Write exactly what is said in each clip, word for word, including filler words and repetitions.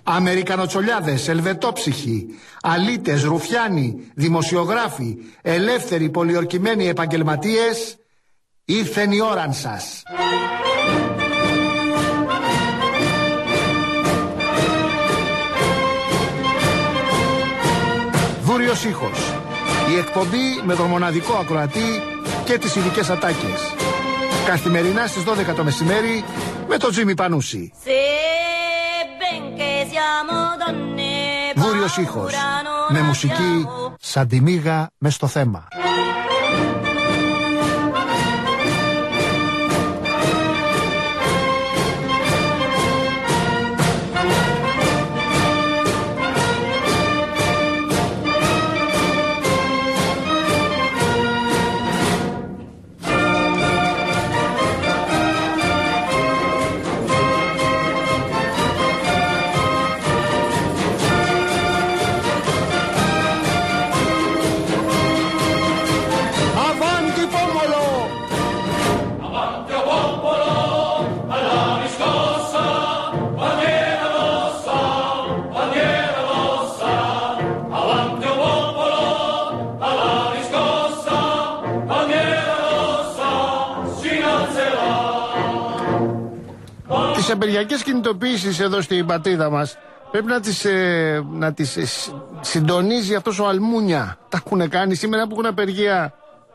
Αμερικανοτσολιάδες, ελβετόψυχοι, αλήτες, ρουφιάνοι, δημοσιογράφοι, ελεύθεροι, πολιορκημένοι επαγγελματίες, ήρθεν η ώραν σας. Βούριος ήχος. Η εκπομπή με τον μοναδικό ακροατή και τις ειδικές ατάκες. Καθημερινά στις δώδεκα το μεσημέρι με τον Τζίμι Πανούση. Βούριος ήχος. Με μουσική σαν τη μύγα μες στο θέμα. Τις απεργιακές κινητοποίησεις εδώ στην πατρίδα μας πρέπει να τις, ε, να τις ε, συντονίζει αυτός ο Αλμούνια. Τα έχουν κάνει σήμερα που έχουν απεργία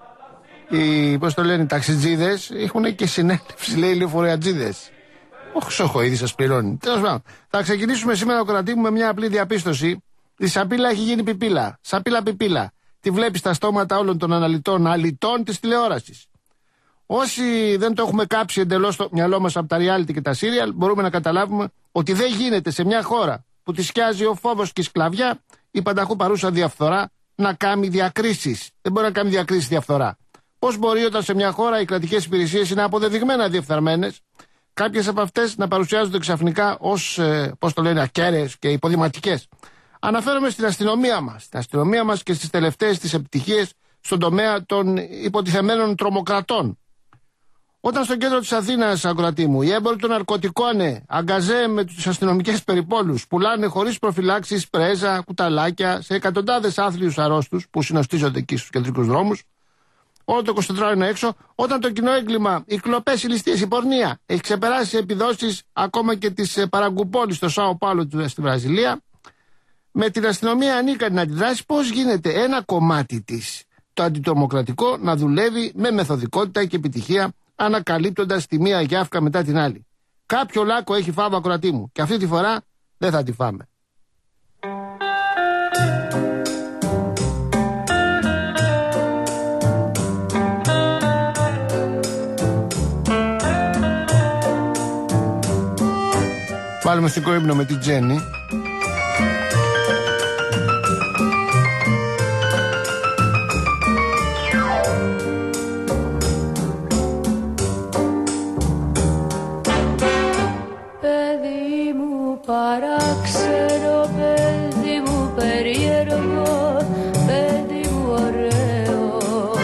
οι, πώς το λένε, οι ταξιτζίδες. Έχουν και συνέλευση, λέει, λεωφορεατζίδες. Όχι, Σοχοίδη σας πληρώνει. Τέλος πάντων, θα ξεκινήσουμε σήμερα το κρατή μου με μια απλή διαπίστωση. Η σαπίλα έχει γίνει πιπίλα. Σαπίλα πιπίλα. Τη βλέπει στα στόματα όλων των αναλυτών, αλητών της τηλεόρασης. Όσοι δεν το έχουμε κάψει εντελώς στο μυαλό μας από τα reality και τα serial, μπορούμε να καταλάβουμε ότι δεν γίνεται σε μια χώρα που τη σκιάζει ο φόβος και η σκλαβιά, η πανταχού παρούσα διαφθορά, να κάνει διακρίσεις. Δεν μπορεί να κάνει διακρίσεις διαφθορά. Πώς μπορεί όταν σε μια χώρα οι κρατικές υπηρεσίες είναι αποδεδειγμένα διεφθαρμένες, κάποιες από αυτές να παρουσιάζονται ξαφνικά ως, ε, πώς το λένε, ακέραιες και υποδηματικές. Αναφέρομαι στην αστυνομία μας. Στην αστυνομία μας και στις τελευταίες της επιτυχίες στον τομέα των υποτιθεμένων τρομοκρατών. Όταν στο κέντρο της Αθήνας, ακροατή μου, οι έμποροι των ναρκωτικών αγκαζέ με τους αστυνομικές περιπόλους πουλάνε χωρίς προφυλάξεις πρέζα, κουταλάκια σε εκατοντάδες άθλιους αρρώστους που συνοστίζονται εκεί στους κεντρικούς δρόμους, όλο το εικοσιτετράωρο είναι έξω, όταν το κοινό έγκλημα, οι κλοπές, οι ληστείες, η πορνεία έχει ξεπεράσει σε επιδόσεις ακόμα και της Παραγκουπόλης στο Σάο Πάολο στη Βραζιλία, με την αστυνομία ανίκανη να αντιδράσει, πώς γίνεται ένα κομμάτι της, το αντιτρομοκρατικό, να δουλεύει με μεθοδικότητα και επιτυχία, ανακαλύπτοντας τη μία γιάφκα μετά την άλλη. Κάποιο λάκκο έχει φάβα, ακροατή μου, και αυτή τη φορά δεν θα τη φάμε. Βάλουμε μυστικό ύπνο με την Τζέννη. Παιδί μου παράξενο, παιδί μου περίεργο, παιδί μου ωραίο,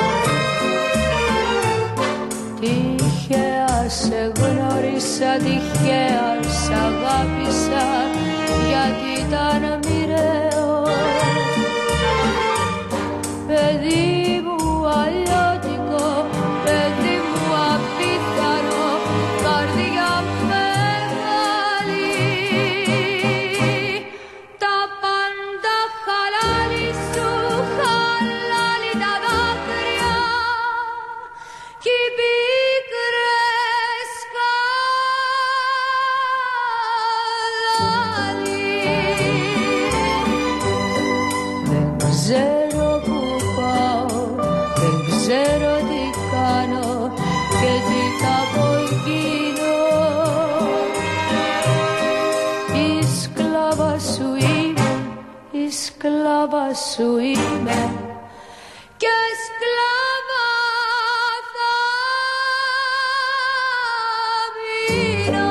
τυχαία σε γνώρισα, τυχαία σ' αγάπησα, γιατί ήταν μοιραίο. Παιδί μου αλλιώτικο, παιδί μου απίθανο, καρδιά μεγάλη, τα πάντα χαλάλι σου, χαλάλι τα δάκρυα κι οι πίκρες χαλάλι. Δεν ξέρω που πάω, δεν ξέρω τι κάνω και τι θα πω εκείνο. Η σκλάβα σου είμαι, η σκλάβα σου είμαι και σκλάβα θα μείνω.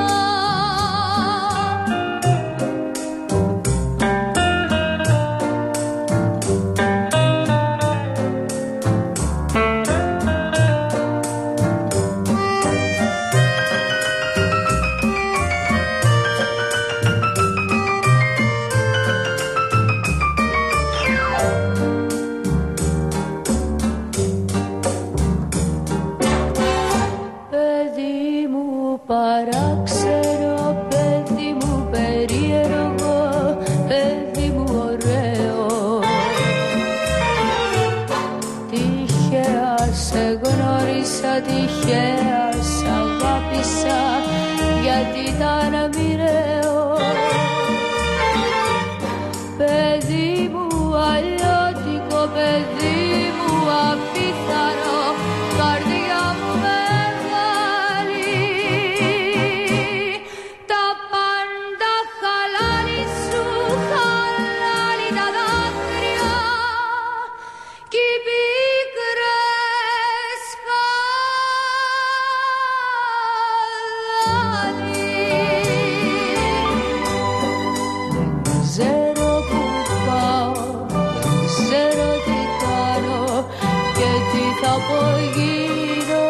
γύρω.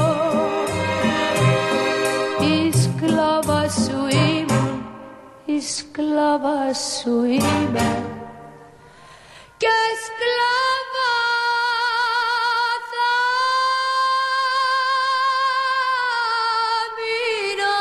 Η σκλάβα σου ήμουν, η σκλάβα σου είμαι και σκλάβα θα μείνω.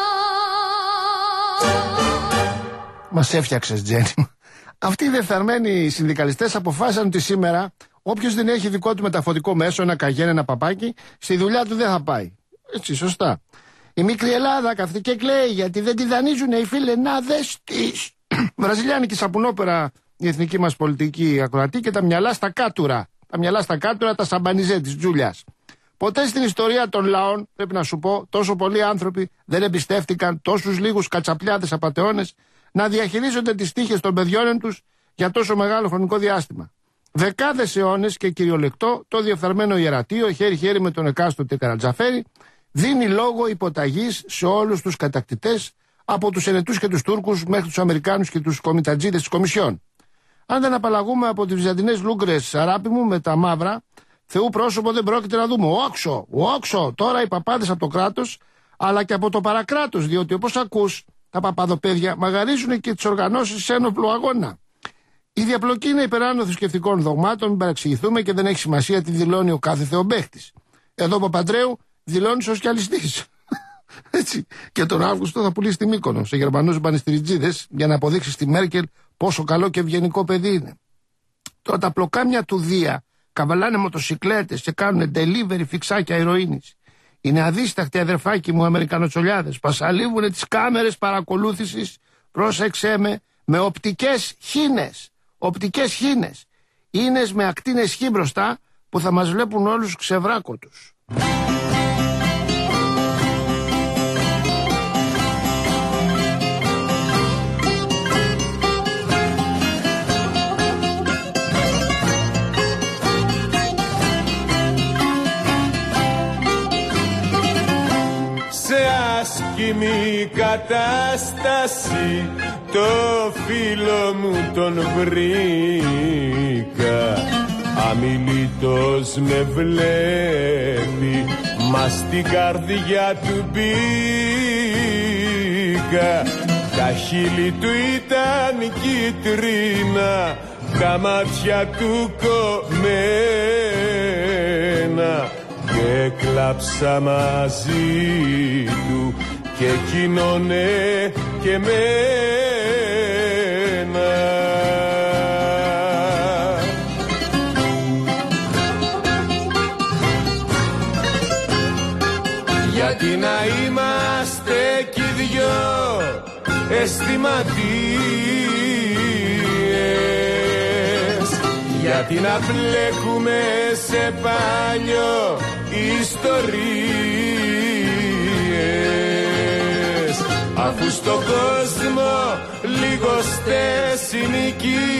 Μας έφτιαξες, Τζένι. Αυτοί οι διεφθαρμένοι συνδικαλιστές αποφάσισαν ότι σήμερα όποιος δεν έχει δικό του μεταφορικό μέσο, ένα καγέν, ένα παπάκι, στη δουλειά του δεν θα πάει. Έτσι, σωστά. Η μικρή Ελλάδα καυτή και κλαίει γιατί δεν τη δανείζουνε οι φίλοι. Να δες τις. Βραζιλιάνικη σαπουνόπερα η εθνική μας πολιτική ακροατή και τα μυαλά στα κάτουρα. Τα μυαλά στα κάτουρα, τα σαμπανιζέ της Τζούλιας. Ποτέ στην ιστορία των λαών, πρέπει να σου πω, τόσο πολλοί άνθρωποι δεν εμπιστεύτηκαν τόσους λίγους κατσαπλιάδες απατεώνες να διαχειρίζονται τις τύχες των παιδιών τους για τόσο μεγάλο χρονικό διάστημα. Δεκάδες αιώνες και κυριολεκτό το διεφθαρμένο ιερατείο, χέρι-χέρι με τον εκάστοτε Καρατζαφέρη, δίνει λόγο υποταγής σε όλους τους κατακτητές, από τους Ενετούς και τους Τούρκους μέχρι τους Αμερικάνους και τους κομιτατζίδες της Κομισιόν. Αν δεν απαλλαγούμε από τις βυζαντινές λούγκρες, αράπη μου, με τα μαύρα, Θεού πρόσωπο δεν πρόκειται να δούμε. Όξο, όξο, τώρα οι παπάδες από το κράτος, αλλά και από το παρακράτος, διότι όπως ακούς, τα παπαδοπαίδια μαγαρίζουν και τις οργανώσεις σε ένοπλο αγώνα. Η διαπλοκή είναι υπεράνω θρησκευτικών δογμάτων, μην παρεξηγηθούμε και δεν έχει σημασία τι δηλώνει ο κάθε θεομπαίχτης. Εδώ ο Παπαντρέου δηλώνει σοσιαλιστής. Έτσι. Και τον Αύγουστο θα πουλήσει τη Μύκονο σε Γερμανούς μπανιστηριτζίδες για να αποδείξει στη Μέρκελ πόσο καλό και ευγενικό παιδί είναι. Τώρα τα πλοκάμια του Δία καβαλάνε μοτοσικλέτες και κάνουν delivery φιξάκια ηρωίνης. Είναι αδίστακτοι αδερφάκι μου Αμερικανοτσολιάδες. Πασαλίβουνε τις κάμερες παρακολούθησης, πρόσεξέ με, με οπτικές χήνες. Οπτικές χήνες. Ίνες με ακτίνες χ μπροστά που θα μας βλέπουν όλους ξεβράκωτους. Άσχημη κατάσταση το φίλο μου τον βρήκα. Αμιλήτως με βλέπει, μα στην καρδιά του μπήκα. Τα χείλη του ήταν κίτρινα, τα μάτια του κομμένα και κλάψα μαζί του και εκείνονε και μένα. Γιατί να είμαστε κι οι δυο αισθηματίες, γιατί να μπλέκουμε σε παλιό ιστορίες, αφού στον κόσμο λιγοστές είναι οι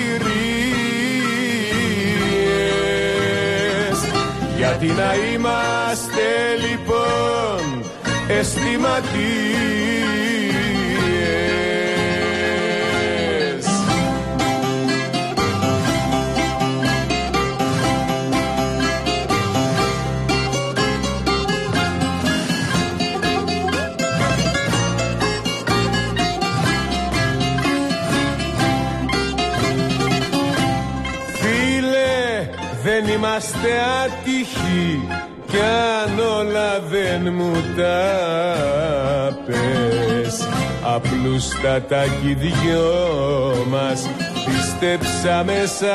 κυρίες. Γιατί να είμαστε λοιπόν αισθηματίες. Δεν είμαστε άτυχοι κι αν όλα δεν μου τα πες. Απλούστατα κι οι δυο μας πιστέψαμε σ'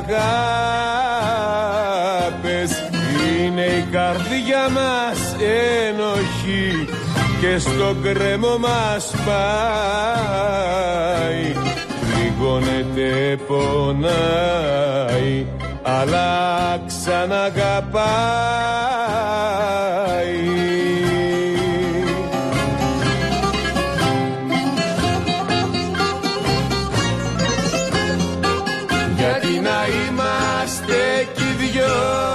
αγάπες. Είναι η καρδιά μας ένοχη και στο κρέμο μας πάει. Πληγώνεται, πονάει, αλλά ξαναγαπάει. Γιατί να είμαστε κι οι δυο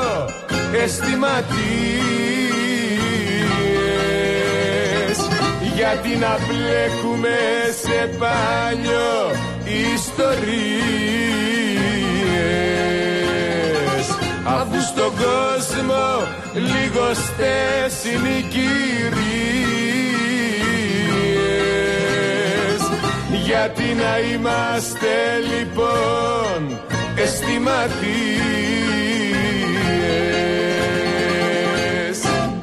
αισθηματίες, γιατί να μπλέκουμε σε παλιό ιστορίες, αφού στον κόσμο λιγοστές συνοικίες. Γιατί να είμαστε λοιπόν αισθηματίες.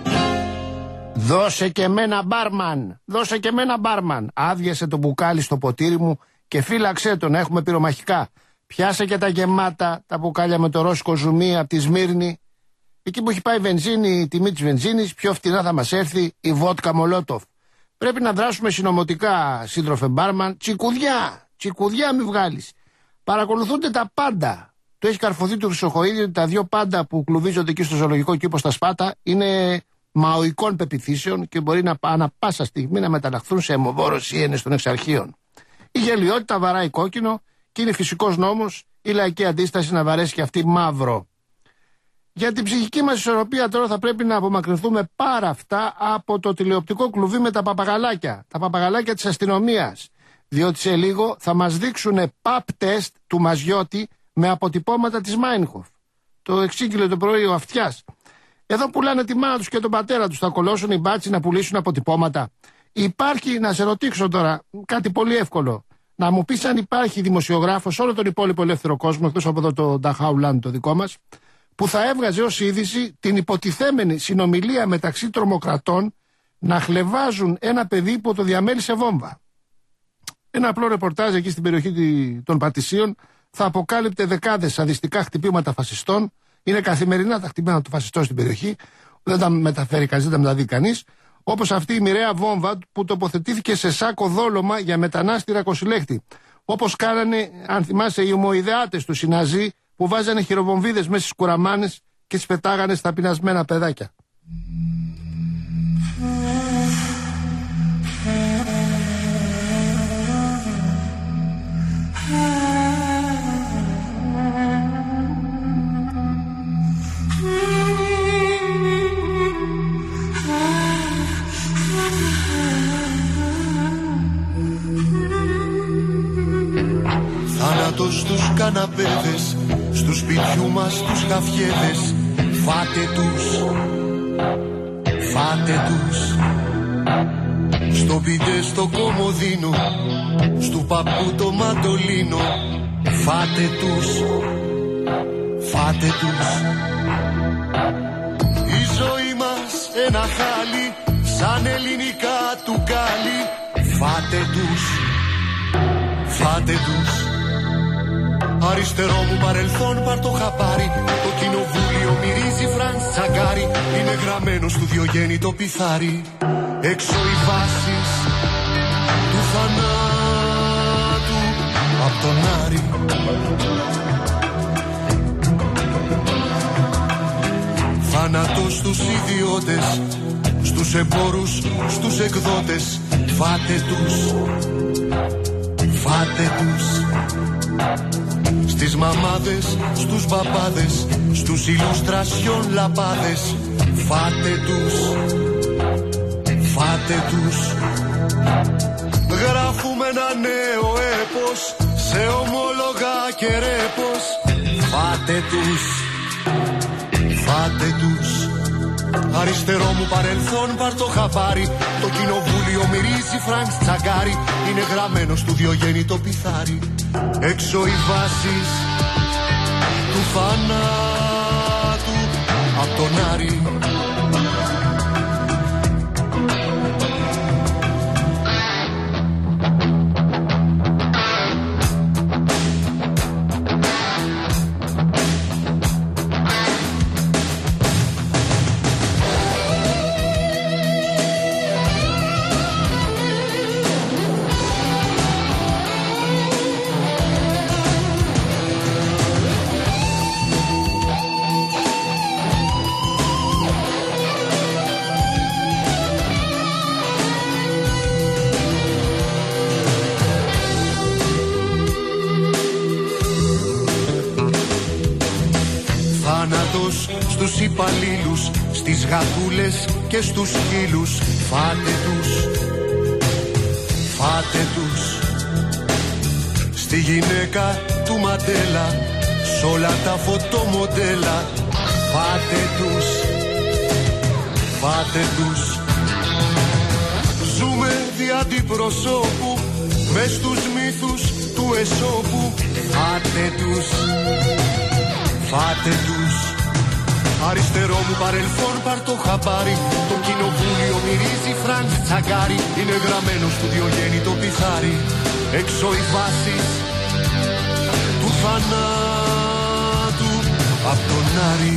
Δώσε και μένα μπάρμαν, δώσε και μένα μπάρμαν. Άδειασε το μπουκάλι στο ποτήρι μου και φύλαξέ το να έχουμε πυρομαχικά. Πιάσε και τα γεμάτα, τα μπουκάλια με το ρώσικο ζουμί από τη Σμύρνη. Εκεί που έχει πάει η βενζίνη, η τιμή της βενζίνης, πιο φτηνά θα μας έρθει η βότκα Μολότοφ. Πρέπει να δράσουμε συνωμοτικά, σύντροφε μπάρμαν. Τσικουδιά, τσικουδιά μη βγάλεις. Παρακολουθούνται τα πάντα. Το έχει καρφωθεί του Χρυσοχοΐδη ότι τα δύο πάντα που κλουβίζονται εκεί στο ζωολογικό κήπο στα Σπάτα είναι μαοικών πεποιθήσεων και μπορεί να ανα πάσα στιγμή να μεταλλαχθούν σε αιμοβόρος ιένες των εξαρχείων. Η γελιότητα βαράει κόκκινο και είναι φυσικός νόμος η λαϊκή αντίσταση να βαρέσει και αυτή μαύρο. Για την ψυχική μας ισορροπία τώρα θα πρέπει να απομακρυνθούμε πάρα αυτά από το τηλεοπτικό κλουβί με τα παπαγαλάκια, τα παπαγαλάκια της αστυνομίας. Διότι σε λίγο θα μας δείξουν παπ τεστ του Μαζιώτη με αποτυπώματα της Μάινχοφ. Το εξήγηλε το πρωί ο Αυτιάς. Εδώ πουλάνε τη μάνα τους και τον πατέρα τους, θα κολώσουν οι μπάτσοι να πουλήσουν αποτυπώματα. Υπάρχει, να σε ρωτήσω τώρα, κάτι πολύ εύκολο. Να μου πεις αν υπάρχει δημοσιογράφος, όλο τον υπόλοιπο ελεύθερο κόσμο, εκτός από εδώ το Νταχάουλάν το δικό μας, που θα έβγαζε ως είδηση την υποτιθέμενη συνομιλία μεταξύ τρομοκρατών να χλεβάζουν ένα παιδί που το διαμέλισε βόμβα. Ένα απλό ρεπορτάζ εκεί στην περιοχή των Πατησίων θα αποκάλυπτε δεκάδες σαδιστικά χτυπήματα φασιστών. Είναι καθημερινά τα χτυπήματα των φασιστών στην περιοχή. Δεν τα μεταφέρει κανείς, δεν τα μεταδεί κανείς. Όπως αυτή η μοιραία βόμβα που τοποθετήθηκε σε σάκο δόλωμα για μετανάστη Κοσιλέχτη. Όπως κάνανε, αν θυμάσαι, οι ομοειδεάτες του Συναζί που βάζανε χειροβομβίδες μέσα στις κουραμάνες και τις πετάγανε στα πεινασμένα παιδάκια. Θάνατος στους καναπέδες, στους σπιτιού μας τους χαφιέδες. Φάτε τους, φάτε τους. Στο πιτέ στο κομμωδίνο, στου παππού το μαντολίνο. Φάτε τους, φάτε τους. Η ζωή μας ένα χάλι, σαν ελληνικά του κάλι. Φάτε τους, φάτε τους. Αριστερό μου παρελθόν πάρ' το χαπάρι. Το κοινοβούλιο μυρίζει Φρανκ Τσαγκάρι. Είναι γραμμένο στο Διογέννη το πιθάρι. Έξω οι βάσεις του θανάτου απ' τον Άρη. Θάνατος στους ιδιώτες, στους εμπόρους, στους εκδότες. Φάτε τους, φάτε τους. Στις μαμάδες, στους μπαμπάδες, στους ηλουστρασιόν λαπάδες. Φάτε τους, φάτε τους. Γράφουμε ένα νέο έπος, σε ομόλογα και ρέπος. Φάτε τους, φάτε τους. Αριστερό μου παρελθόν πάρ' το χαπάρι. Το κοινοβούλιο μυρίζει Φρανκ Τσαγκάρι. Είναι γραμμένο στο Διογέννη το πιθάρι. Έξω οι βάσεις του θανάτου απ' τον Άρη. Στους υπαλλήλους, στις γατούλες και στους σκύλους. Φάτε τους, φάτε τους. Στη γυναίκα του Μαντέλα, σ' όλα τα φωτομοντέλα. Φάτε τους, φάτε τους. Ζούμε δι' αντιπροσώπου μες στους μύθους του Εσώπου. Φάτε τους, φάτε τους. Αριστερό μου παρελθόν πάρ' το χαμπάρι. Το κοινοβούλιο μυρίζει Φρανκ Τσαγκάρι. Είναι γραμμένο στο Διογέννη το πιθάρι. Έξω οι βάσεις του θανάτου απ' τον Άρη.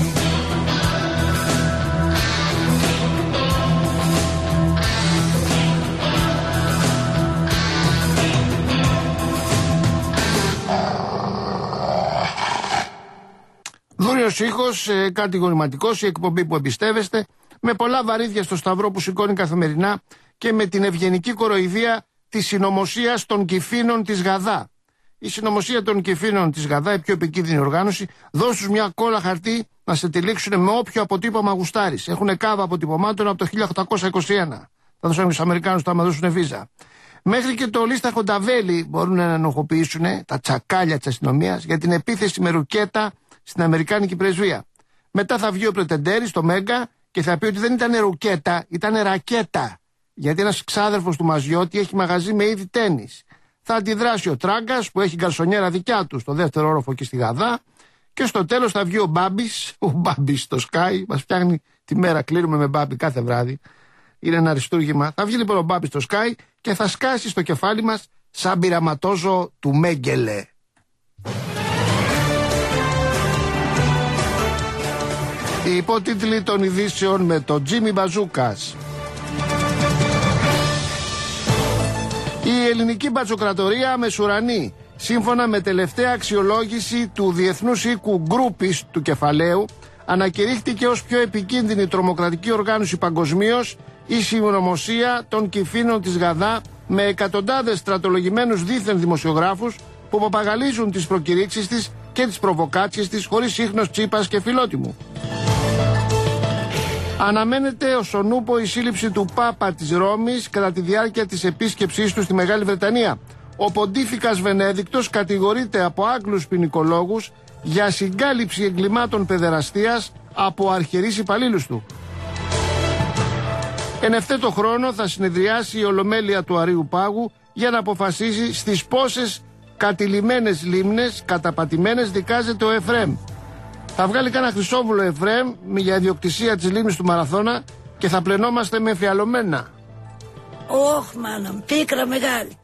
Δούριος ήχος, ε, κατηγορηματικός, η εκπομπή που εμπιστεύεστε, με πολλά βαρύδια στο σταυρό που σηκώνει καθημερινά και με την ευγενική κοροϊδία της συνωμοσίας των Κυφήνων της Γαδά. Η συνωμοσία των Κυφήνων της Γαδά, η πιο επικίνδυνη οργάνωση, δώσ' τους μια κόλλα χαρτί να σε τυλίξουν με όποιο αποτύπωμα γουστάρεις. Έχουν κάβα αποτυπωμάτων από το χίλια οκτακόσια είκοσι ένα. Θα δώσουν τους Αμερικάνους θα δώσουν βίζα. Μέχρι και το Λίστα Χονταβέλη μπορούν να ενοχοποιήσουν τα τσακάλια της αστυνομίας για την επίθεση με ρουκέτα στην Αμερικάνικη πρεσβεία. Μετά θα βγει ο Πρετεντέρης στο Μέγκα και θα πει ότι δεν ήταν ρουκέτα, ήταν ρακέτα. Γιατί ένας ξάδερφος του Μαζιώτη έχει μαγαζί με είδη τένις. Θα αντιδράσει ο Τράγκας που έχει γκαρσονιέρα δικιά του στο δεύτερο όροφο και στη Γαδά. Και στο τέλος θα βγει ο Μπάμπης, ο Μπάμπης στο Sky. Μας φτιάχνει τη μέρα, κλείνουμε με Μπάμπη κάθε βράδυ. Είναι ένα αριστούργημα. Θα βγει λοιπόν ο Μπάμπης στο Sky και θα σκάσει στο κεφάλι μας σαν πειραματόζω του Μέγκελε. Οι υπότιτλοι των ειδήσεων με τον Τζίμι Μπαζούκας. Η ελληνική μπατσοκρατορία μεσουρανή, σύμφωνα με τελευταία αξιολόγηση του Διεθνούς Οίκου Γκρούπης του κεφαλαίου, ανακηρύχθηκε ως πιο επικίνδυνη τρομοκρατική οργάνωση παγκοσμίως η συνωμοσία των Κυφήνων της Γαδά, με εκατοντάδες στρατολογημένους δίθεν δημοσιογράφους που παπαγαλίζουν τις προκηρύξεις της και τις προβοκάτσιες της χωρίς ίχνος Τσίπας και Φιλότιμου. Αναμένεται ως ο νούπο η σύλληψη του Πάπα της Ρώμης κατά τη διάρκεια της επίσκεψής του στη Μεγάλη Βρετανία. Ο Ποντίφικας Βενέδικτος κατηγορείται από Άγγλους ποινικολόγους για συγκάλυψη εγκλημάτων παιδεραστίας από αρχιερείς υπαλλήλους του. Εν ευθέτω χρόνο θα συνεδριάσει η Ολομέλεια του Αρείου Πάγου για να αποφασίσει στις πόσες κατηλημμένες λίμνες καταπατημένες δικάζεται ο Εφρέμ. Θα βγάλει κάνα χρυσόβουλο Εφρέμ για ιδιοκτησία της λίμνης του Μαραθώνα και θα πλενόμαστε με φιαλωμένα. Ωχ, μάνα μου, πίκρα μεγάλη.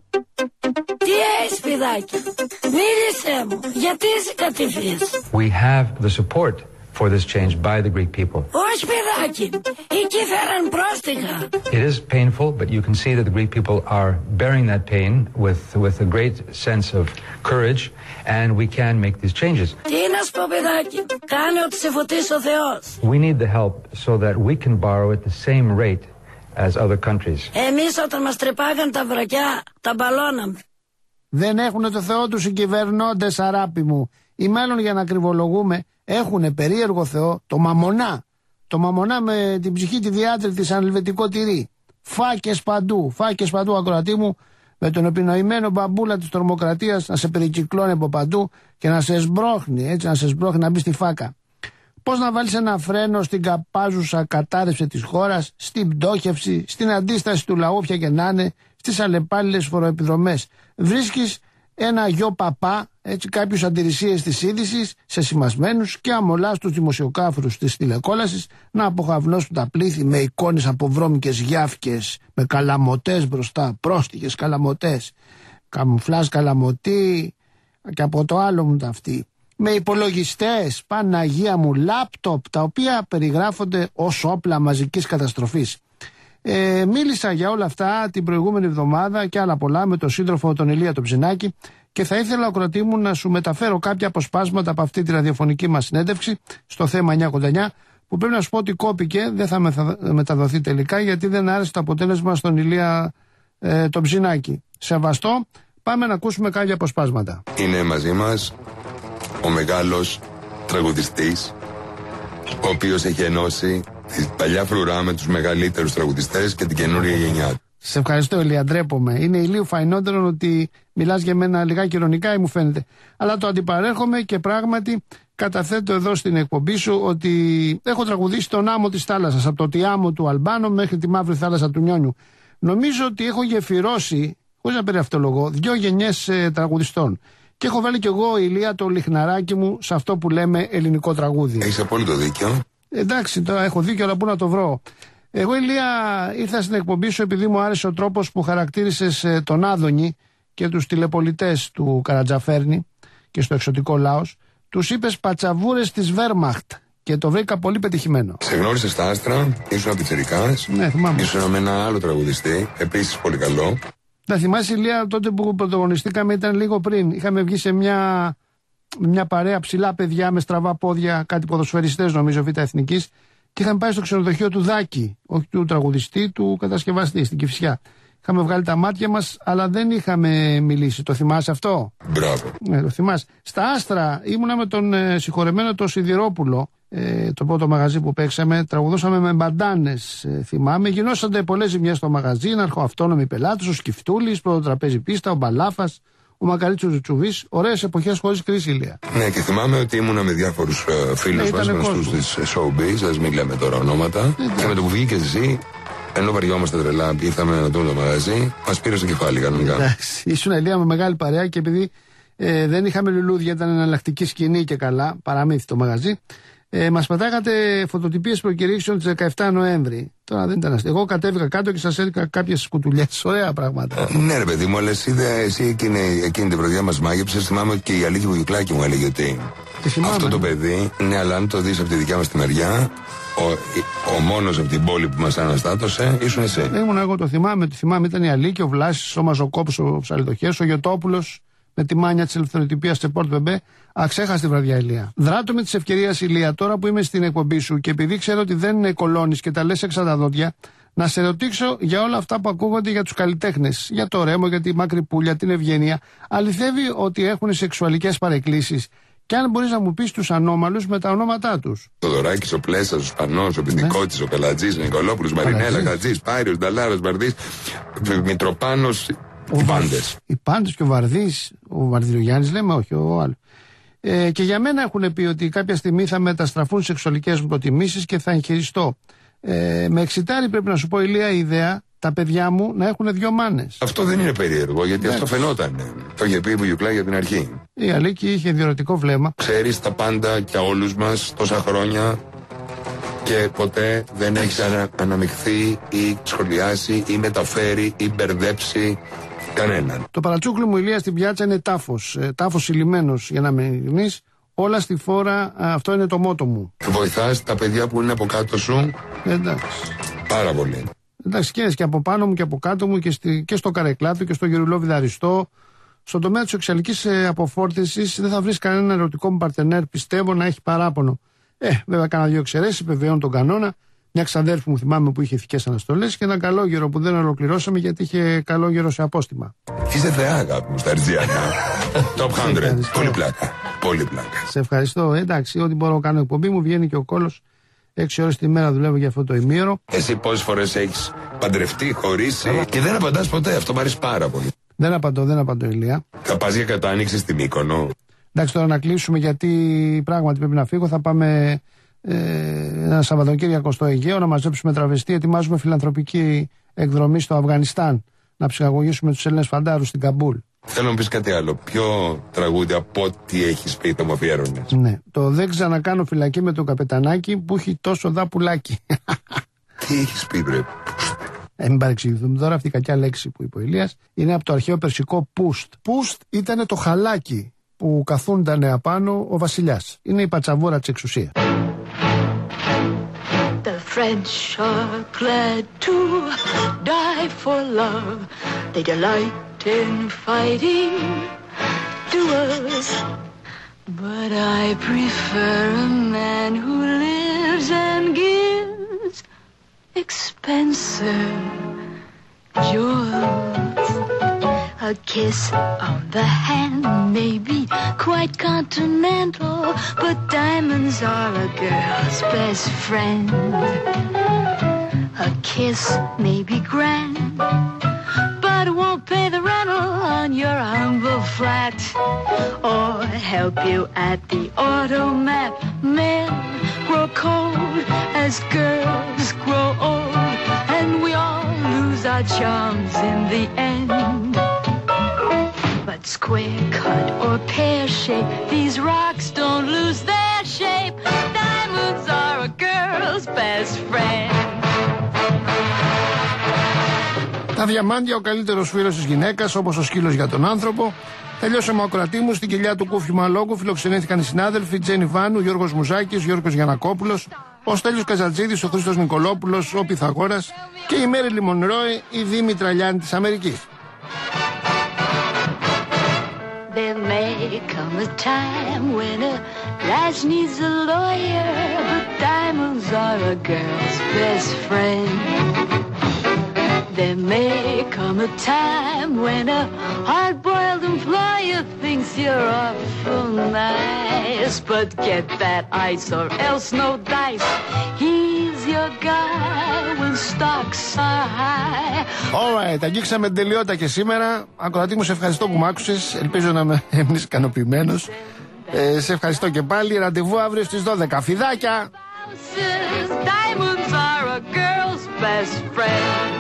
Τι έχεις, παιδάκι? Μίλησέ μου, γιατί είσαι κατηφής? We have the support for this change by the Greek people. Όχι, παιδάκι, εκεί φέραν πρόστιχα. It is painful, but you can see that the Greek people are bearing that pain with, with a great sense of courage, and we can make these changes. Τι να σου πω, παιδάκι, κάνε ότι σε φωτίσει ο Θεός. We need the help so that we can borrow at the same rate as other countries. Εμείς όταν μας τρεπάγαν τα βρακιά, τα μπαλώναμε. Δεν έχουνε το Θεό τους οι κυβερνώντες, αράπη μου. Ή μάλλον, για να κρυβολογούμε, έχουνε περίεργο Θεό, το Μαμονά. Το Μαμονά με την ψυχή τη διάτρητη σαν ελβετικό τυρί. Φάκες παντού, φάκες παντού, ακροατή μου, με τον επινοημένο μπαμπούλα της τρομοκρατίας να σε περικυκλώνει από παντού και να σε σμπρώχνει, έτσι να σε σμπρώχνει να μπει στη φάκα. Πώς να βάλεις ένα φρένο στην καπάζουσα κατάρρευση της χώρας, στην πτώχευση, στην αντίσταση του λαού, πια και να είναι, στις αλλεπάλληλες φοροεπιδρομές. Βρίσκεις ένα γιο παπά, έτσι, κάποιους αντιρρησίες της είδησης, σε σημασμένους και αμολάς τους δημοσιοκάφρους της τηλεκόλασης να αποχαυνώσουν τα πλήθη με εικόνες από βρώμικες γιάφκες, με καλαμωτές μπροστά, πρόστιχες καλαμωτές, καμουφλάζ καλαμωτή και από το άλλο μου ταυτί. Με υπολογιστές, Παναγία μου, λάπτοπ, τα οποία περιγράφονται ως όπλα μαζικής καταστροφής. Ε, μίλησα για όλα αυτά την προηγούμενη εβδομάδα και άλλα πολλά με τον σύντροφο τον Ηλία τον Ψινάκη και θα ήθελα, ακροατή μου, να σου μεταφέρω κάποια αποσπάσματα από αυτή τη ραδιοφωνική μας συνέντευξη στο θέμα εννιακόσια ογδόντα εννιά, που πρέπει να σου πω ότι κόπηκε, δεν θα μεταδοθεί τελικά γιατί δεν άρεσε το αποτέλεσμα στον Ηλία ε, τον Ψινάκη. Σεβαστό, πάμε να ακούσουμε κάποια αποσπάσματα. Είναι μαζί μας ο μεγάλος τραγουδιστής, ο οποίος έχει ενώσει την παλιά φρουρά με τους μεγαλύτερους τραγουδιστές και την καινούργια γενιά. Σε ευχαριστώ, Ηλία, ντρέπομαι. Είναι ηλίου φαϊνότερο ότι μιλάς για μένα λιγάκι ειρωνικά ή μου φαίνεται. Αλλά το αντιπαρέρχομαι και πράγματι καταθέτω εδώ στην εκπομπή σου ότι έχω τραγουδήσει τον άμμο της θάλασσας, από το Τιάμο του Αλμπάνο μέχρι τη μαύρη θάλασσα του Νιόνιου. Νομίζω ότι έχω γεφυρώσει, χωρίς να περιαυτολογώ, δυο γενιές ε, τραγουδιστών. Και έχω βάλει κι εγώ, Ηλία, το λιχναράκι μου σε αυτό που λέμε ελληνικό τραγούδι. Έχεις απόλυτο δίκιο. Εντάξει, τώρα έχω δίκιο, αλλά πού να το βρω. Εγώ, Ηλία, ήρθα στην εκπομπή σου επειδή μου άρεσε ο τρόπος που χαρακτήρισες ε, τον Άδωνη και τους τηλεπολιτές του Καρατζαφέρνη και στο εξωτικό Λάος. Τους είπες πατσαβούρες της Βέρμαχτ και το βρήκα πολύ πετυχημένο. Σε γνώρισε στα άστρα, ήσουν πιτσιρικάς. Ναι, θυμάμαι. Ήσουν με ένα άλλο τραγουδιστή, επίσης πολύ καλό. Να θυμάσαι, Ηλία, τότε που πρωταγωνιστήκαμε ήταν λίγο πριν. Είχαμε βγει σε μια, μια παρέα ψηλά παιδιά με στραβά πόδια, κάτι ποδοσφαιριστές νομίζω, Β' Εθνικής, και είχαμε πάει στο ξενοδοχείο του Δάκη, όχι του τραγουδιστή, του κατασκευαστή, στην Κηφισιά. Είχαμε βγάλει τα μάτια μας, αλλά δεν είχαμε μιλήσει. Το θυμάσαι αυτό? Μπράβο. Ναι, το θυμάσαι. Στα άστρα ήμουνα με τον ε, συγχωρεμένο τον Σιδηρόπουλο, ε, το πρώτο μαγαζί που παίξαμε. Τραγουδούσαμε με μπαντάνες, ε, θυμάμαι. Γινώσανται πολλές ζημιές στο μαγαζί. Ναρχοαυτόνομοι πελάτες, ο Σκυφτούλης, πρώτο τραπέζι πίστα, ο Μπαλάφας, ο Μακαρίτσος Ζουτσουβής. Ωραίες εποχές χωρίς κρίση, Ηλία. Ναι, και θυμάμαι ότι ήμουνα με διάφορους ε, φίλους ναι, μας, γνωστούς της showbiz, ας μην λέμε τώρα ονόματα. Ναι, και με το που βγήκες εσύ, ενώ βαριόμαστε τρελά, ήρθαμε να δούμε το μαγαζί, μας πήρε στο κεφάλι κανονικά. Εντάξει, ήσουν, Ηλία, με μεγάλη παρέα και επειδή ε, δεν είχαμε λουλούδια, ήταν εναλλακτική σκηνή και καλά, παραμύθι το μαγαζί. Ε, μας πετάγατε φωτοτυπίες προκηρύξεων της δεκαεφτά Νοέμβρη. Τώρα δεν ήταν αστείο. Εγώ κατέβηκα κάτω και σας έδικα κάποιες κουτουλιές. Ωραία πράγματα. Ε, ναι, ρε παιδί μου, αλλά εσύ, δε, εσύ εκείνη, εκείνη την βραδιά μας μάγεψες. Θυμάμαι και η Αλίκη Βουγιουκλάκη μου έλεγε ότι αυτό το παιδί, ναι, αλλά αν το δεις από τη δικιά μας τη μεριά, ο, ο μόνος από την πόλη που μας αναστάτωσε ήσουν εσύ. Ήμουν εγώ, το θυμάμαι. Το θυμάμαι, ήταν η Αλίκη, ο Βλάσης, ο Μαζοκόπος, ο Ψαλιδοχές, ο Γιωτόπουλος, με τη μάνια της ελευθεροτυπίας σε Πόρτ Μπεμπέ. Αξέχαστη βραδιά, Ηλία. Δράτω με τη ευκαιρία, Ηλία, τώρα που είμαι στην εκπομπή σου και επειδή ξέρω ότι δεν είναι κολώνεις και τα λες έξω τα δόντια, να σε ρωτήσω για όλα αυτά που ακούγονται για τους καλλιτέχνες. Για το Ρέμο, για τη Μάκρη Πούλια, την Ευγένεια. Αληθεύει ότι έχουν σεξουαλικές παρεκκλήσεις? Και αν μπορείς να μου πεις τους ανώμαλους με τα ονόματά τους. Ο Δωράκης, ο Πλέσας, ο Σπανός, ο Πινδικότης, ναι, ο Πελατζής, ο Νικολόπουλος, Μαρινέλα, Χατζής, Πάριος, Νταλάρας, Μπαρδής, Μητροπάνος. Οι πάντες. Οι πάντες και ο Βαρδής, ο Βαρδιλογιάννης λέμε, όχι ο άλλο. Ε, και για μένα έχουν πει ότι κάποια στιγμή θα μεταστραφούν σεξουαλικές μου προτιμήσεις και θα εγχειριστώ. Ε, με εξητάρει, πρέπει να σου πω, Ηλία, η ιδέα τα παιδιά μου να έχουν δύο μάνες. Αυτό δεν είναι περίεργο, γιατί ναι, αυτό φαινόταν. Το είχε πει η Βουγιουκλάκη για την αρχή. Η Αλίκη είχε διορατικό βλέμμα. Ξέρεις τα πάντα για όλους μας τόσα χρόνια και ποτέ δεν έχεις ανα, αναμειχθεί ή σχολιάσει ή μεταφέρει ή μπερδέψει κανέναν. Το παρατσούκλι μου, Ηλία, στην πιάτσα είναι τάφος. Ε, τάφος συλλημμένος, για να με γνείς. Όλα στη φόρα, αυτό είναι το μότο μου. Βοηθάς τα παιδιά που είναι από κάτω σου. Εντάξει. Πάρα πολύ. Εντάξει, και, και από πάνω μου και από κάτω μου και, στη, και στο Καρεκλάτο και στο Γερουλόβιδα Αριστό. Στον τομέα της σεξουαλικής ε, αποφόρτισης δεν θα βρεις κανένα ερωτικό μου παρτενέρ, πιστεύω, να έχει παράπονο. Ε, βέβαια, κάνα δύο εξαιρέσεις, επιβεβαιώνω τον κανόνα. Μια ξαδέρφη μου θυμάμαι που είχε ηθικές αναστολές και ένα καλόγερο που δεν ολοκληρώσαμε γιατί είχε καλόγερο σε απόστημα. Είσαι θεά, αγάπη μου, στα Αρτζιάνα. Top εκατό. Πολύ πλάκα. Πολύ πλάκα. Σε ευχαριστώ. Εντάξει, ό,τι μπορώ να κάνω εκπομπή μου, βγαίνει και ο κόλος. Έξι ώρες τη μέρα δουλεύω για αυτό το ημίωρο. Εσύ πόσες φορές έχεις παντρευτεί, χωρίσει και δεν απαντάς ποτέ. Αυτό μου αρέσει πάρα πολύ. Δεν απαντώ, δεν απαντώ, Ηλία. Θα πας για κατάνοιξη στην Μύκονο. Εντάξει, τώρα να κλείσουμε γιατί πράγματι πρέπει να φύγω. Θα πάμε ε, ένα Σαββατοκύριακο στο Αιγαίο να μαζέψουμε τραβεστή. Ετοιμάζουμε φιλανθρωπική εκδρομή στο Αφγανιστάν. Να ψυχαγωγήσουμε τους Έλληνες φαντάρους στην Καμπούλ. Θέλω να μου πεις κάτι άλλο. Ποιο τραγούδι από ό,τι έχεις πει θα μου αφιέρωνες? Ναι. Το δεν ξανακάνω φυλακή με το καπετανάκι που έχει τόσο δαπουλάκι. Τι έχεις πει, βρε? Ε, μην παρεξηγηθούμε τώρα. Αυτή η κακιά λέξη που είπε ο Ηλίας είναι από το αρχαίο περσικό πούστ. Πούστ ήταν το χαλάκι που καθούνταν απάνω ο βασιλιάς. Είναι η πατσαβούρα της εξουσίας. The French are glad to die for love. They delight in fighting duels. But I prefer a man who lives and gives expensive jewels. A kiss on the hand may be quite continental, but diamonds are a girl's best friend. A kiss may be grand, or help you at the automat. Men grow cold as girls grow old, and we all lose our charms in the end. But square cut or pear shape, these rocks don't lose their shape. Diamonds are a girl's best friend. Τα διαμάντια ο καλύτερος φίλος της γυναίκας, όπως ο σκύλος για τον άνθρωπο. Τελειώσαμε ο ακροατήμου στην κοιλιά του Κούφιου Μαλόκου. Φιλοξενήθηκαν οι συνάδελφοι Τζένι Βάνου, Γιώργος Μουζάκης, Γιώργος Γιαννακόπουλος, ο Στέλιος Καζατζίδης, ο Χρήστος Νικολόπουλος, ο Πυθαγόρας και η Μέριλιν Μονρόι, η Δήμητρα Λιάννη της Αμερικής. There may come a time when a lass needs a lawyer, but diamonds are a girl's best friend. There may come a time when a hard-boiled employer thinks you're awful nice, but get that ice or else no dice. He's your guy when stocks are high. Alright, αγγίξαμε την τελειότητα και σήμερα. Ακροατή μου, σε ευχαριστώ που μ' άκουσες. Ελπίζω να με έμεινες ικανοποιημένος. Ε, σε ευχαριστώ και πάλι. Ραντεβού αύριο στις δώδεκα. Φιδάκια! Diamonds are a girl's best friend.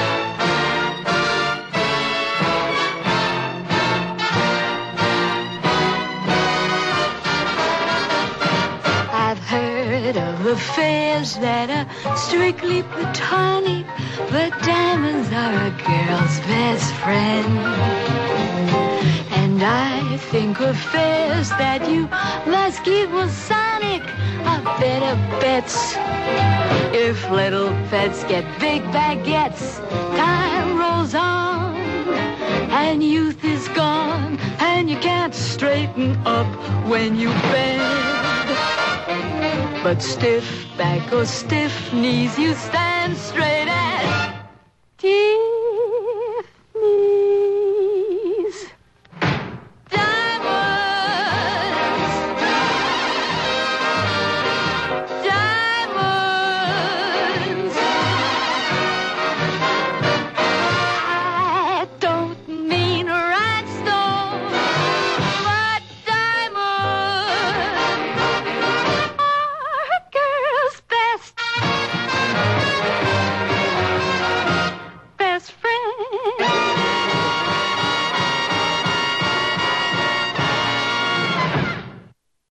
Of affairs that are strictly platonic, but diamonds are a girl's best friend. And I think affairs that you must keep Masonic are better bets. If little pets get big baguettes, time rolls on and youth is gone, and you can't straighten up when you bend. But stiff back or stiff knees, you stand straight as